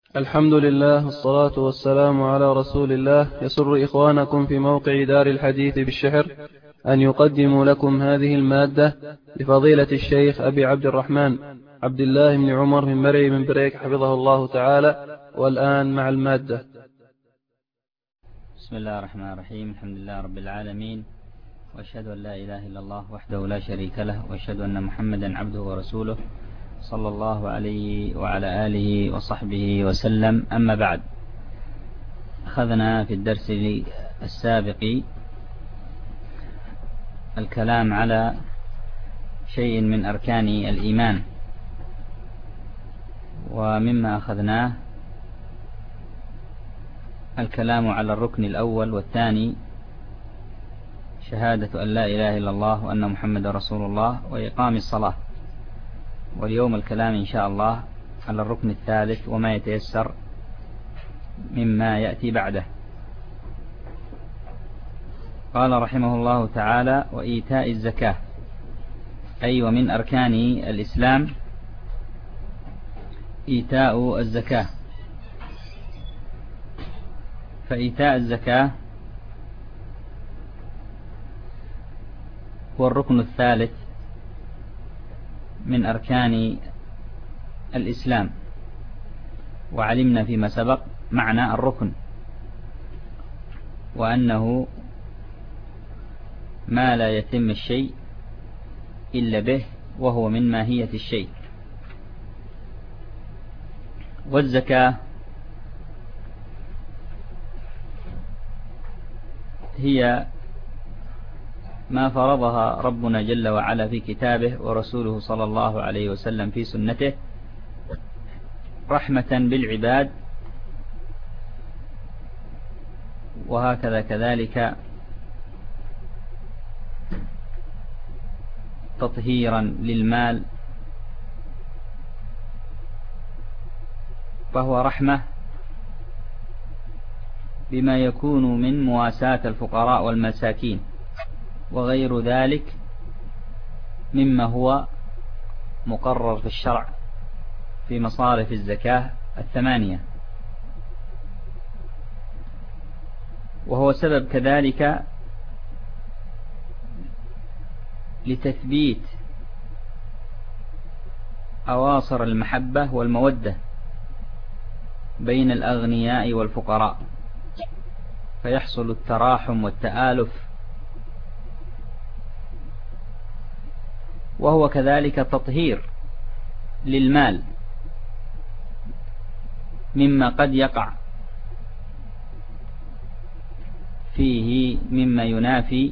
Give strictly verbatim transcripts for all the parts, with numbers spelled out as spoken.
الحمد لله والصلاة والسلام على رسول الله. يسر إخوانكم في موقع دار الحديث بالشحر أن يقدموا لكم هذه المادة لفضيلة الشيخ أبي عبد الرحمن عبد الله بن عمر من مرعي من بريك حفظه الله تعالى. والآن مع المادة. بسم الله الرحمن الرحيم. الحمد لله رب العالمين، وأشهد أن لا إله إلا الله وحده لا شريك له، وأشهد أن محمدا عبده ورسوله صلى الله عليه وعلى آله وصحبه وسلم. أما بعد، أخذنا في الدرس السابق الكلام على شيء من أركان الإيمان، ومما أخذناه الكلام على الركن الأول والثاني، شهادة أن لا إله إلا الله وأن محمد رسول الله وإقام الصلاة. واليوم الكلام إن شاء الله على الركن الثالث وما يتيسر مما يأتي بعده. قال رحمه الله تعالى: وإيتاء الزكاة، أي ومن أركان الإسلام إيتاء الزكاة. فإيتاء الزكاة هو الركن الثالث من أركان الإسلام، وعلمنا فيما سبق معنى الركن، وأنه ما لا يتم الشيء إلا به، وهو من ماهية الشيء. والزكاة هي ما فرضها ربنا جل وعلا في كتابه ورسوله صلى الله عليه وسلم في سنته، رحمة بالعباد، وهكذا كذلك تطهيرا للمال، فهو رحمة بما يكون من مواساة الفقراء والمساكين وغير ذلك مما هو مقرر في الشرع في مصارف الزكاة الثمانية. وهو سبب كذلك لتثبيت أواصر المحبة والمودة بين الأغنياء والفقراء، فيحصل التراحم والتآلف. وهو كذلك تطهير للمال مما قد يقع فيه مما ينافي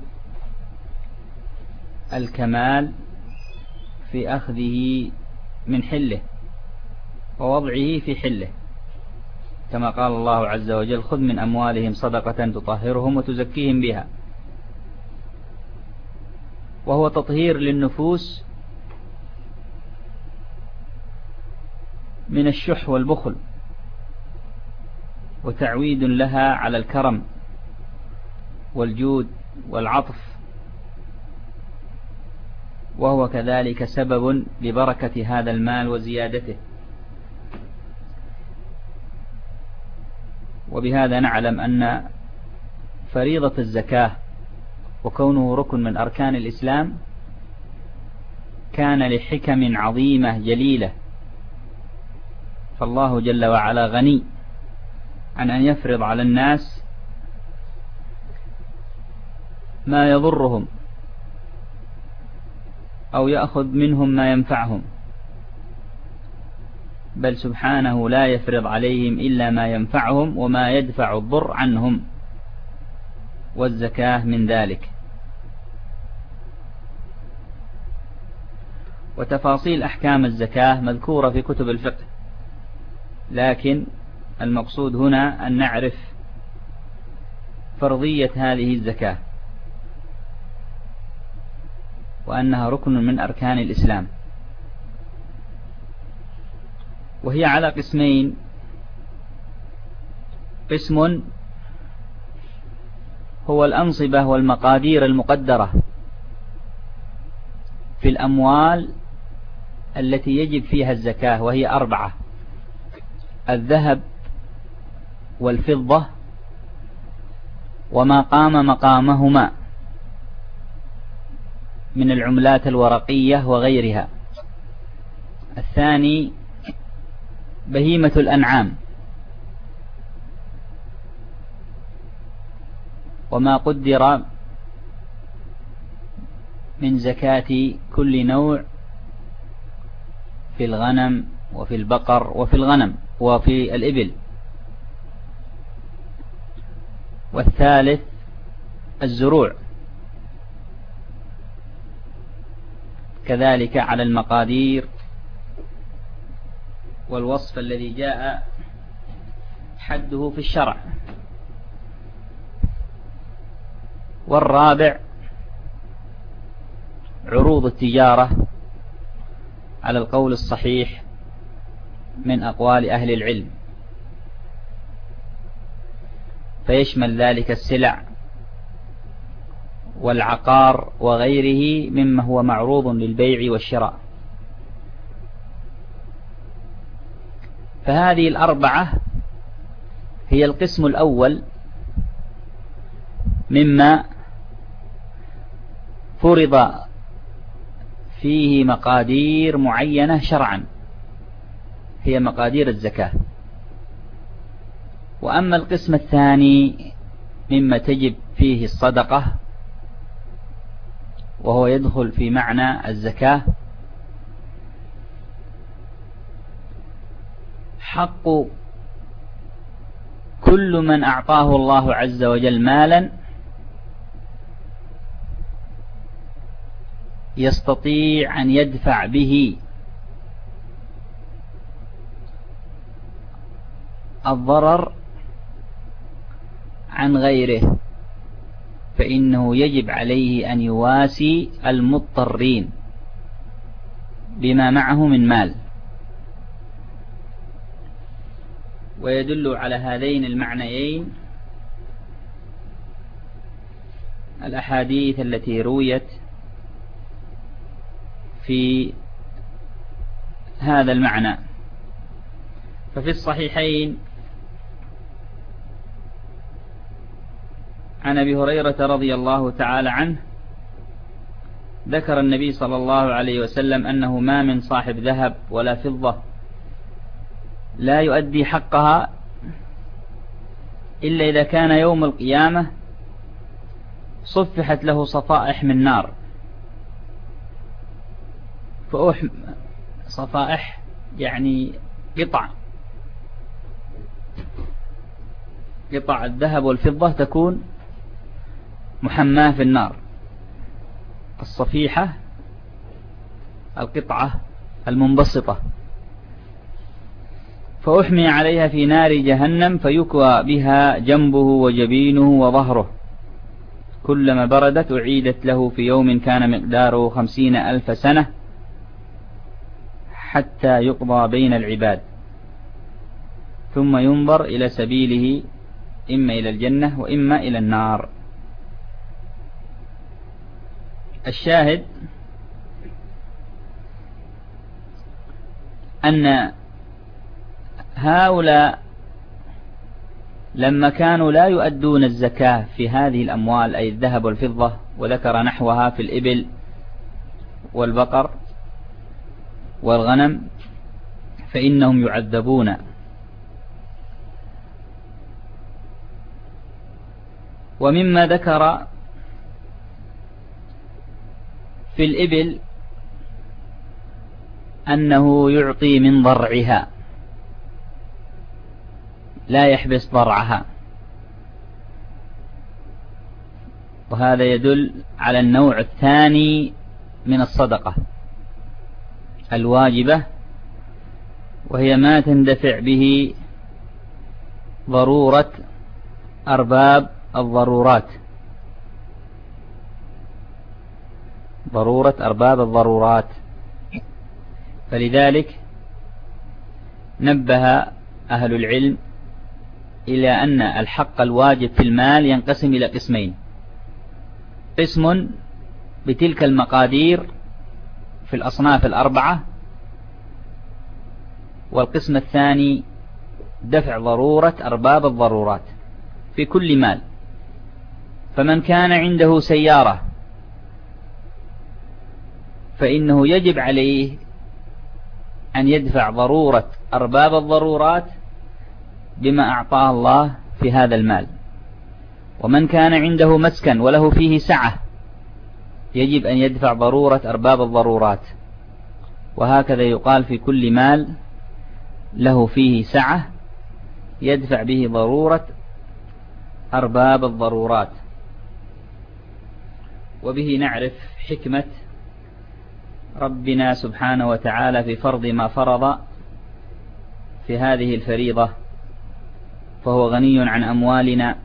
الكمال في أخذه من حله ووضعه في حله، كما قال الله عز وجل: خذ من أموالهم صدقة تطهرهم وتزكيهم بها. وهو تطهير للنفوس من الشح والبخل، وتعويد لها على الكرم والجود والعطف، وهو كذلك سبب لبركة هذا المال وزيادته. وبهذا نعلم أن فريضة الزكاة وكونه ركن من أركان الإسلام كان لحكم عظيمة جليلة، فالله جل وعلا غني عن أن يفرض على الناس ما يضرهم أو يأخذ منهم ما ينفعهم، بل سبحانه لا يفرض عليهم إلا ما ينفعهم وما يدفع الضر عنهم، والزكاة من ذلك. وتفاصيل أحكام الزكاة مذكورة في كتب الفقه، لكن المقصود هنا أن نعرف فرضية هذه الزكاة، وأنها ركن من أركان الإسلام. وهي على قسمين: قسم هو الأنصبة والمقادير المقدرة في الأموال التي يجب فيها الزكاة، وهي أربعة: الذهب والفضة وما قام مقامهما من العملات الورقية وغيرها. الثاني بهيمة الأنعام وما قدر من زكاة كل نوع في الغنم وفي البقر وفي الغنم وفي الإبل. والثالث الزروع كذلك على المقادير والوصف الذي جاء حده في الشرع. والرابع عروض التجارة على القول الصحيح من أقوال أهل العلم، فيشمل ذلك السلع والعقار وغيره مما هو معروض للبيع والشراء. فهذه الأربعة هي القسم الأول مما فرض فيه مقادير معينة شرعا، هي مقادير الزكاة. وأما القسم الثاني مما تجب فيه الصدقة وهو يدخل في معنى الزكاة، حق كل من أعطاه الله عز وجل مالا يستطيع أن يدفع به الضرر عن غيره، فإنه يجب عليه أن يواسي المضطرين بما معه من مال. ويدل على هذين المعنيين الأحاديث التي رويت في هذا المعنى. ففي الصحيحين عن أبي هريرة رضي الله تعالى عنه ذكر النبي صلى الله عليه وسلم أنه ما من صاحب ذهب ولا فضة لا يؤدي حقها إلا إذا كان يوم القيامة صفحت له صفائح من نار. فأحم صفائح يعني قطع قطع الذهب والفضة تكون محماة في النار. الصفيحة القطعة المنبسطة، فأحمي عليها في نار جهنم فيكوى بها جنبه وجبينه وظهره، كلما بردت أعيدت له في يوم كان مقداره خمسين ألف سنة حتى يقضى بين العباد، ثم ينظر إلى سبيله إما إلى الجنة وإما إلى النار. الشاهد أن هؤلاء لما كانوا لا يؤدون الزكاة في هذه الأموال أي الذهب والفضة، وذكر نحوها في الإبل والبقر والغنم، فإنهم يعذبون. ومما ذكر في الإبل أنه يعطي من ضرعها لا يحبس ضرعها، وهذا يدل على النوع الثاني من الصدقة الواجبة، وهي ما تندفع به ضرورة أرباب الضرورات ضرورة أرباب الضرورات. فلذلك نبه أهل العلم إلى أن الحق الواجب في المال ينقسم إلى قسمين: قسم بتلك المقادير في الأصناف الأربعة، والقسم الثاني دفع ضرورة أرباب الضرورات في كل مال. فمن كان عنده سيارة فإنه يجب عليه أن يدفع ضرورة أرباب الضرورات بما أعطاه الله في هذا المال. ومن كان عنده مسكن وله فيه سعة يجب أن يدفع ضرورة أرباب الضرورات. وهكذا يقال في كل مال له فيه سعة يدفع به ضرورة أرباب الضرورات. وبه نعرف حكمة ربنا سبحانه وتعالى في فرض ما فرض في هذه الفريضة، فهو غني عن أموالنا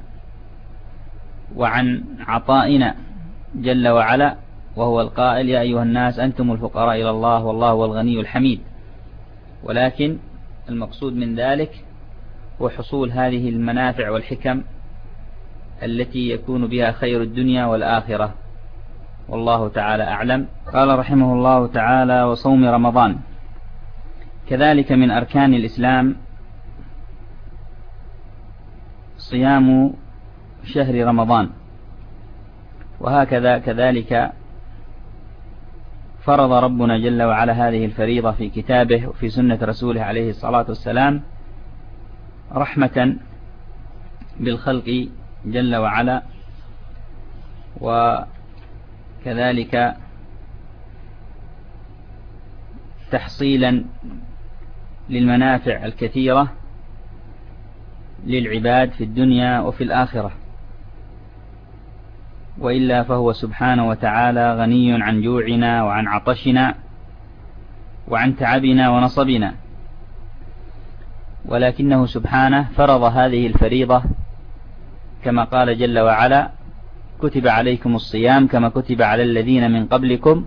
وعن عطائنا جل وعلا، وهو القائل: يا أيها الناس أنتم الفقراء إلى الله والله هو الغني الحميد. ولكن المقصود من ذلك هو حصول هذه المنافع والحكم التي يكون بها خير الدنيا والآخرة، والله تعالى أعلم. قال رحمه الله تعالى: وصوم رمضان. كذلك من أركان الإسلام صيام شهر رمضان، وهكذا كذلك فرض ربنا جل وعلا هذه الفريضة في كتابه وفي سنة رسوله عليه الصلاة والسلام رحمة بالخلق جل وعلا، وكذلك تحصيلا للمنافع الكثيرة للعباد في الدنيا وفي الآخرة. وإلا فهو سبحانه وتعالى غني عن جوعنا وعن عطشنا وعن تعبنا ونصبنا، ولكنه سبحانه فرض هذه الفريضة كما قال جل وعلا: كتب عليكم الصيام كما كتب على الذين من قبلكم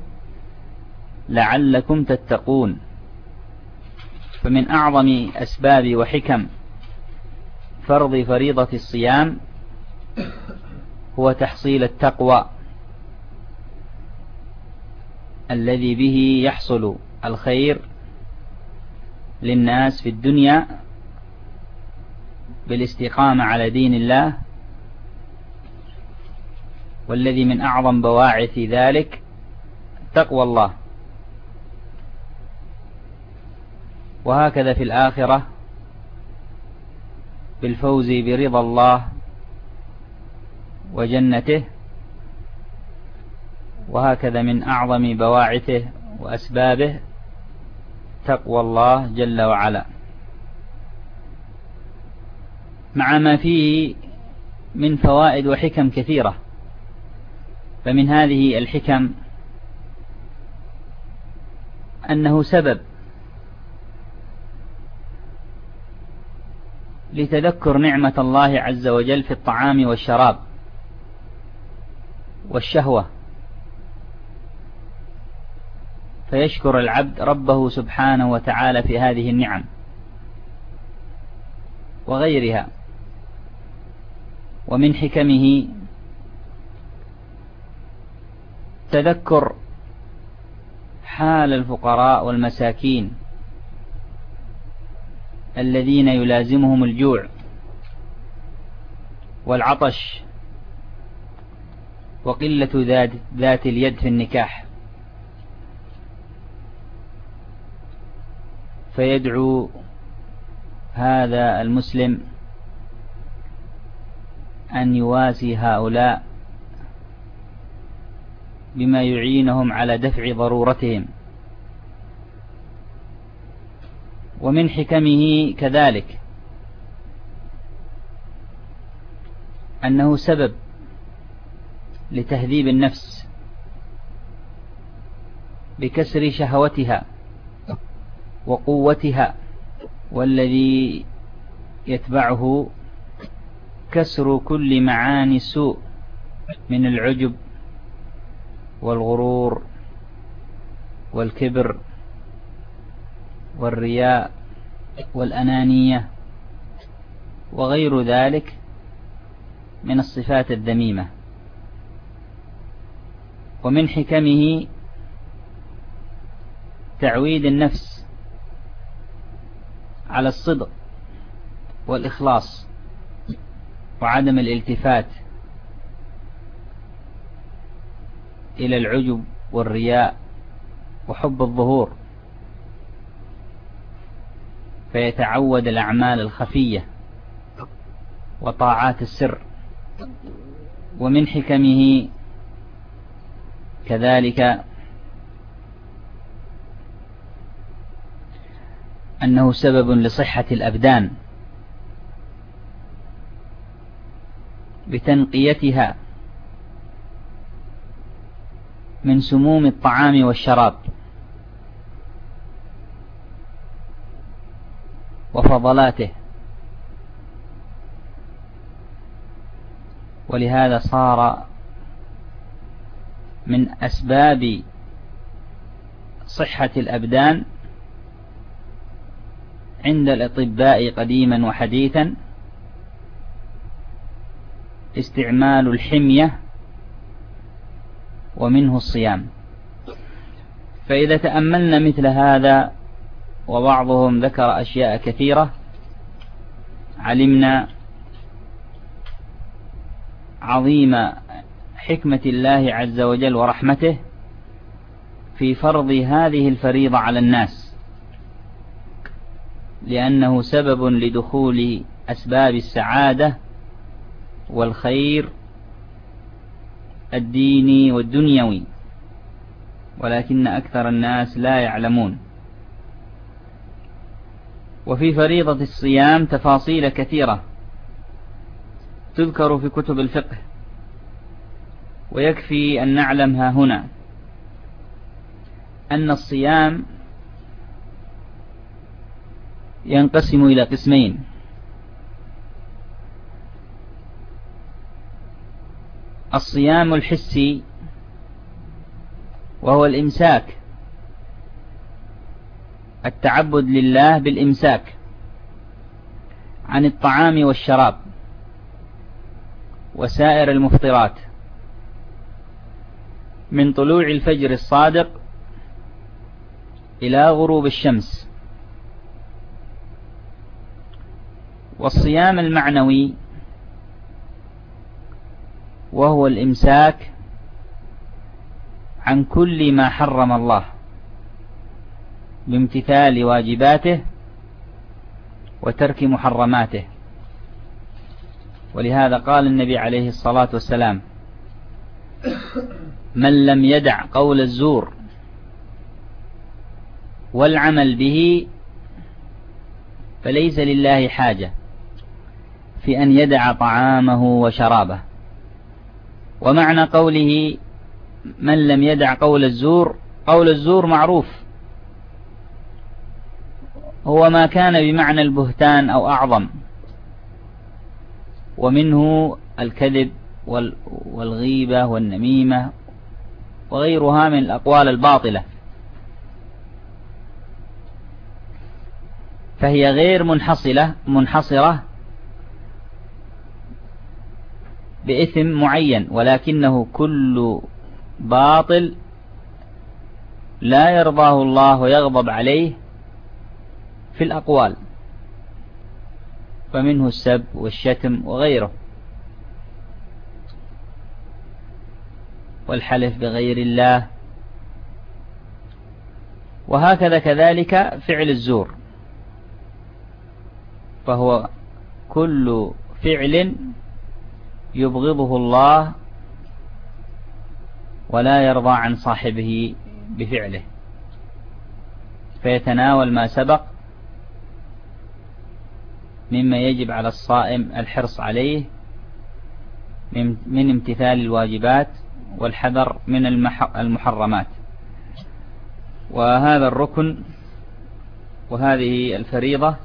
لعلكم تتقون. فمن أعظم أسباب وحكم فرض فريضة الصيام هو تحصيل التقوى الذي به يحصل الخير للناس في الدنيا بالاستقامة على دين الله، والذي من أعظم بواعث ذلك تقوى الله. وهكذا في الآخرة بالفوز برضا الله وجنته، وهكذا من أعظم بواعثه وأسبابه تقوى الله جل وعلا، مع ما فيه من فوائد وحكم كثيرة. فمن هذه الحكم أنه سبب لتذكر نعمة الله عز وجل في الطعام والشراب والشهوة، فيشكر العبد ربه سبحانه وتعالى في هذه النعم وغيرها. ومن حكمه تذكر حال الفقراء والمساكين الذين يلازمهم الجوع والعطش وقلة ذات, ذات اليد في النكاح، فيدعو هذا المسلم أن يواسي هؤلاء بما يعينهم على دفع ضرورتهم. ومن حكمه كذلك أنه سبب لتهذيب النفس بكسر شهوتها وقوتها، والذي يتبعه كسر كل معاني السوء من العجب والغرور والكبر والرياء والأنانية وغير ذلك من الصفات الذميمة. ومن حكمه تعويد النفس على الصدق والإخلاص وعدم الالتفات إلى العجب والرياء وحب الظهور، فيتعود الأعمال الخفية وطاعات السر. ومن حكمه كذلك أنه سبب لصحة الأبدان بتنقيتها من سموم الطعام والشراب وفضلاته، ولهذا صار من أسباب صحة الأبدان عند الأطباء قديما وحديثا استعمال الحمية ومنه الصيام. فإذا تأملنا مثل هذا وبعضهم ذكر أشياء كثيرة علمنا عظيم حكمة الله عز وجل ورحمته في فرض هذه الفريضة على الناس، لأنه سبب لدخول أسباب السعادة والخير الديني والدنيوي، ولكن أكثر الناس لا يعلمون. وفي فريضة الصيام تفاصيل كثيرة تذكر في كتب الفقه، ويكفي أن نعلمها هنا أن الصيام ينقسم إلى قسمين: الصيام الحسي وهو الإمساك، التعبد لله بالإمساك عن الطعام والشراب وسائر المفطرات من طلوع الفجر الصادق إلى غروب الشمس. والصيام المعنوي وهو الإمساك عن كل ما حرم الله بامتثال واجباته وترك محرماته. ولهذا قال النبي عليه الصلاة والسلام: من لم يدع قول الزور والعمل به فليس لله حاجة في أن يدع طعامه وشرابه. ومعنى قوله من لم يدع قول الزور، قول الزور معروف هو ما كان بمعنى البهتان أو أعظم، ومنه الكذب والغيبة والنميمة وغيرها من الأقوال الباطلة، فهي غير منحصلة منحصرة بإثم معين، ولكنه كل باطل لا يرضاه الله ويغضب عليه في الأقوال، فمنه السب والشتم وغيره، والحلف بغير الله، وهكذا كذلك فعل الزور، فهو كل فعل يبغضه الله ولا يرضى عن صاحبه بفعله، فيتناول ما سبق مما يجب على الصائم الحرص عليه من امتثال الواجبات والحذر من المحرمات. وهذا الركن وهذه الفريضة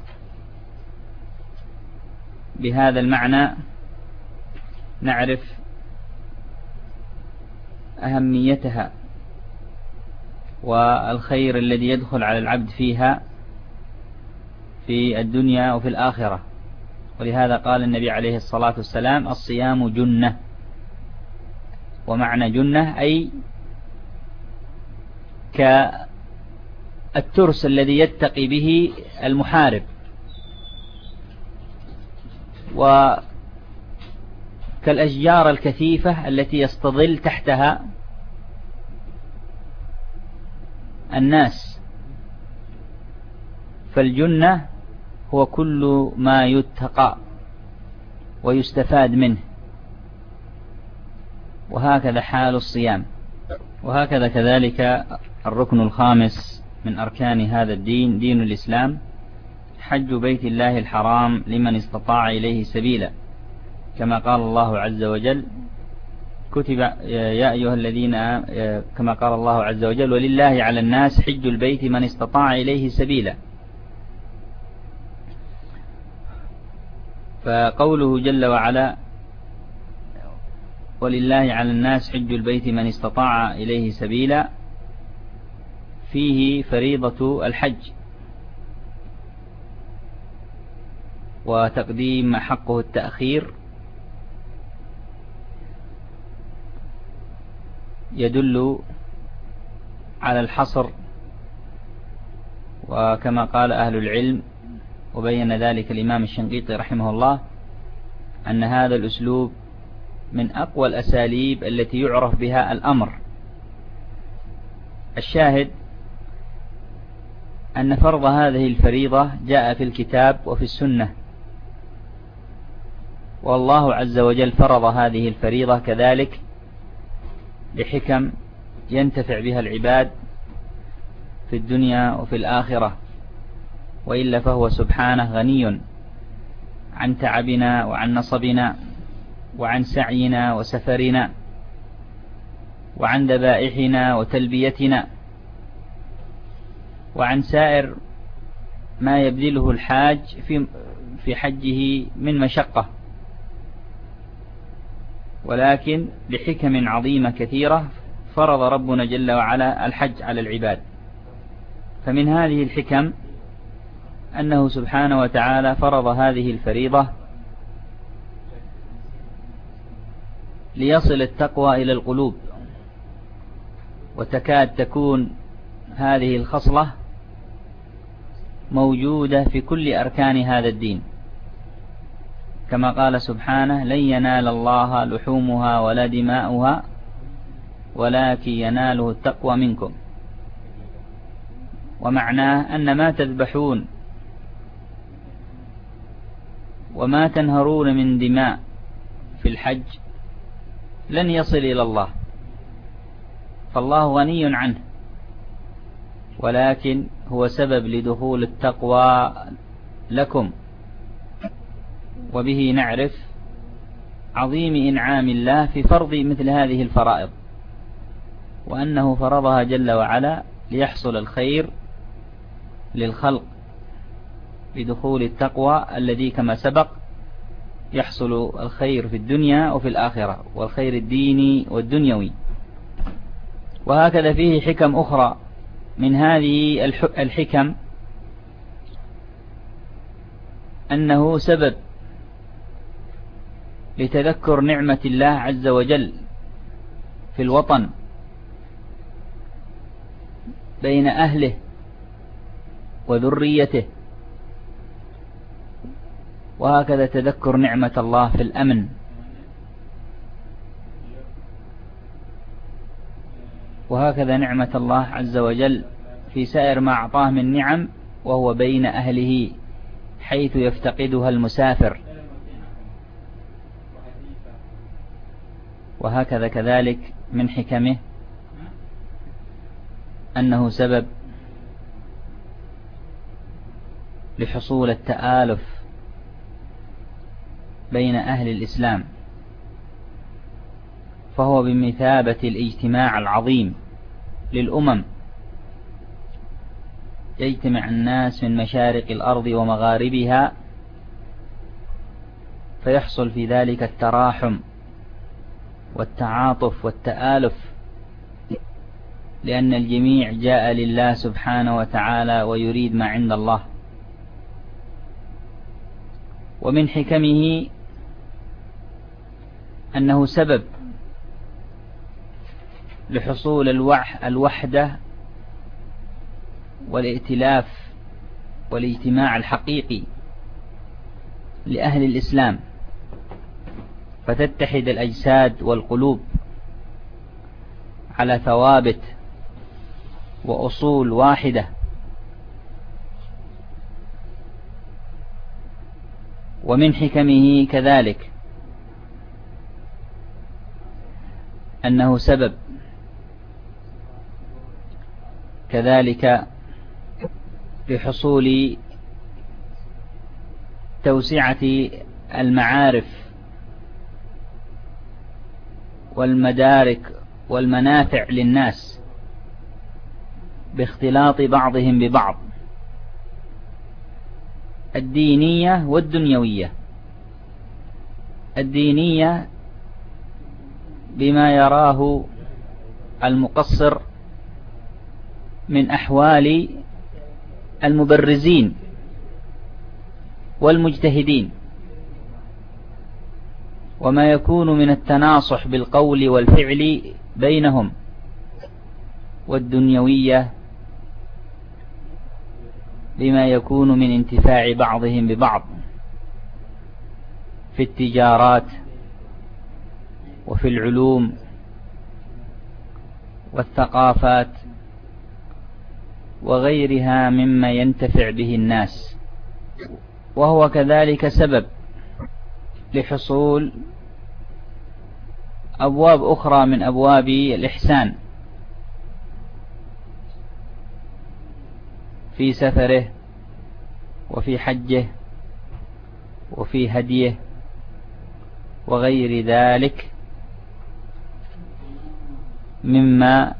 بهذا المعنى نعرف أهميتها والخير الذي يدخل على العبد فيها في الدنيا وفي الآخرة. ولهذا قال النبي عليه الصلاة والسلام: الصيام جنة. ومعنى جنة أي كالترس الذي يتقي به المحارب وكالأشجار الكثيفة التي يستظل تحتها الناس. فالجنة هو كل ما يتقى ويستفاد منه، وهكذا حال الصيام. وهكذا كذلك الركن الخامس من أركان هذا الدين، دين الإسلام، حج بيت الله الحرام لمن استطاع إليه سبيلا، كما قال الله عز وجل كتب يا أيها الذين، كما قال الله عز وجل ولله على الناس حج البيت من استطاع إليه سبيلا. فقوله جل وعلا ولله على الناس حج البيت من استطاع إليه سبيلا فيه فريضة الحج وتقديم حقه التأخير، يدل على الحصر، وكما قال أهل العلم وبين ذلك الإمام الشنقيطي رحمه الله أن هذا الأسلوب من أقوى الأساليب التي يعرف بها الأمر. الشاهد أن فرض هذه الفريضة جاء في الكتاب وفي السنة، والله عز وجل فرض هذه الفريضة كذلك لحكم ينتفع بها العباد في الدنيا وفي الآخرة، وإلا فهو سبحانه غني عن تعبنا وعن نصبنا وعن سعينا وسفرنا وعن ذبائحنا وتلبيتنا وعن سائر ما يبذله الحاج في في حجه من مشقة، ولكن لحكم عظيمة كثيرة فرض ربنا جل وعلا الحج على العباد. فمن هذه الحكم أنه سبحانه وتعالى فرض هذه الفريضة ليصل التقوى إلى القلوب، وتكاد تكون هذه الخصلة موجودة في كل أركان هذا الدين، كما قال سبحانه لن ينال الله لحومها ولا دماؤها ولكن يناله التقوى منكم. ومعناه أن ما تذبحون وما تنهرون من دماء في الحج لن يصل إلى الله، فالله غني عنه، ولكن هو سبب لدخول التقوى لكم. وبه نعرف عظيم إنعام الله في فرض مثل هذه الفرائض، وأنه فرضها جل وعلا ليحصل الخير للخلق بدخول التقوى الذي كما سبق يحصل الخير في الدنيا وفي الآخرة، والخير الديني والدنيوي. وهكذا فيه حكم أخرى. من هذه الحكم أنه سبب لتذكر نعمة الله عز وجل في الوطن بين أهله وذريته، وهكذا تذكر نعمة الله في الأمن، وهكذا نعمة الله عز وجل في سائر ما أعطاه من نعم وهو بين أهله حيث يفتقدها المسافر. وهكذا كذلك من حكمه أنه سبب لحصول التآلف بين أهل الإسلام، فهو بمثابة الاجتماع العظيم للأمم، يجتمع الناس من مشارق الأرض ومغاربها فيحصل في ذلك التراحم والتعاطف والتآلف، لأن الجميع جاء لله سبحانه وتعالى ويريد ما عند الله. ومن حكمه أنه سبب لحصول الوحدة والائتلاف والاجتماع الحقيقي لأهل الإسلام، فتتحد الأجساد والقلوب على ثوابت وأصول واحدة. ومن حكمه كذلك أنه سبب كذلك لحصول توسعة المعارف والمدارك والمنافع للناس باختلاط بعضهم ببعض، الدينية والدنيوية. الدينية بما يراه المقصر من أحوال المبرزين والمجتهدين، وما يكون من التناصح بالقول والفعل بينهم. والدنيوية بما يكون من انتفاع بعضهم ببعض في التجارات وفي العلوم والثقافات وغيرها مما ينتفع به الناس. وهو كذلك سبب لحصول أبواب أخرى من أبواب الإحسان في سفره وفي حجه وفي هديه وغير ذلك مما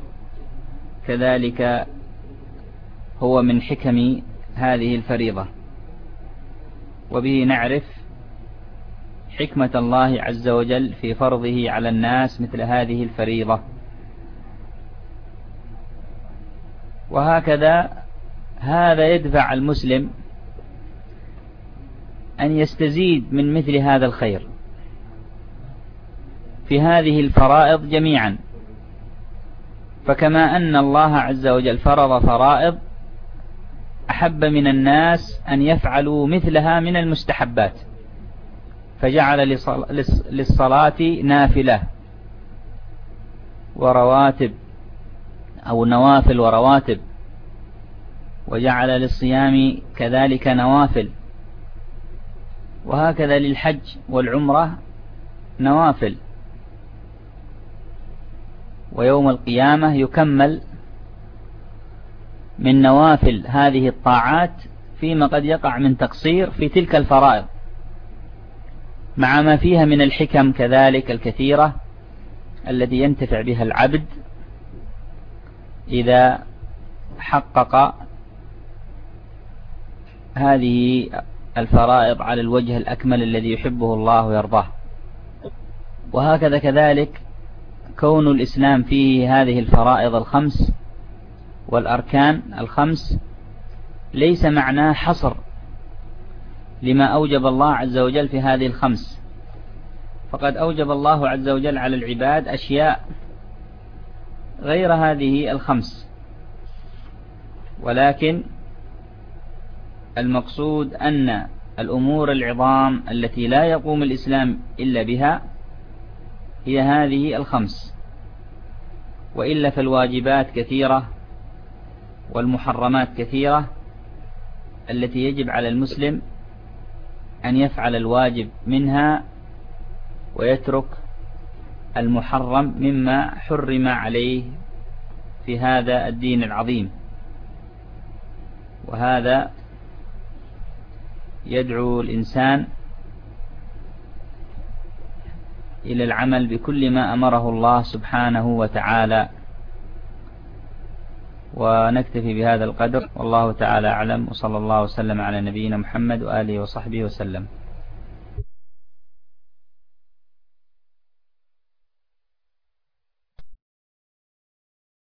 كذلك هو من حكم هذه الفريضة. وبه نعرف حكمة الله عز وجل في فرضه على الناس مثل هذه الفريضة. وهكذا هذا يدفع المسلم أن يستزيد من مثل هذا الخير في هذه الفرائض جميعا. فكما أن الله عز وجل فرض فرائض، أحب من الناس أن يفعلوا مثلها من المستحبات، فجعل للصلاة نافلة ورواتب أو نوافل ورواتب، وجعل للصيام كذلك نوافل، وهكذا للحج والعمرة نوافل. ويوم القيامة يكمل من نوافل هذه الطاعات فيما قد يقع من تقصير في تلك الفرائض، مع ما فيها من الحكم كذلك الكثيرة التي ينتفع بها العبد إذا حقق هذه الفرائض على الوجه الأكمل الذي يحبه الله ويرضاه. وهكذا كذلك كون الإسلام فيه هذه الفرائض الخمس والأركان الخمس ليس معناه حصر لما أوجب الله عز وجل في هذه الخمس، فقد أوجب الله عز وجل على العباد أشياء غير هذه الخمس، ولكن المقصود أن الأمور العظام التي لا يقوم الإسلام إلا بها هي هذه الخمس، وإلا فالواجبات كثيرة والمحرمات كثيرة التي يجب على المسلم أن يفعل الواجب منها ويترك المحرم مما حرم عليه في هذا الدين العظيم. وهذا يدعو الإنسان إلى العمل بكل ما أمره الله سبحانه وتعالى. ونكتفي بهذا القدر، والله تعالى أعلم، وصلى الله وسلم على نبينا محمد وآله وصحبه وسلم.